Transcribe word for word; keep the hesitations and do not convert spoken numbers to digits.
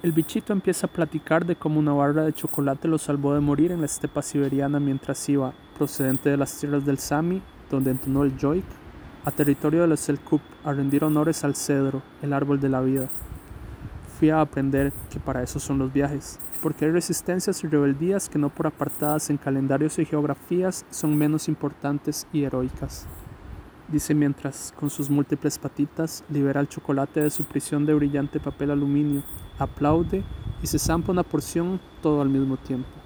El bichito empieza a platicar de cómo una barra de chocolate lo salvó de morir en la estepa siberiana mientras iba, procedente de las tierras del Sami, donde entonó el yoik, a territorio de los Selkup a rendir honores al cedro, el árbol de la vida. Fui a aprender que para eso son los viajes, porque hay resistencias y rebeldías que no por apartadas en calendarios y geografías son menos importantes y heroicas. Dice mientras, con sus múltiples patitas, libera el chocolate de su prisión de brillante papel aluminio, aplaude y se zampa una porción todo al mismo tiempo.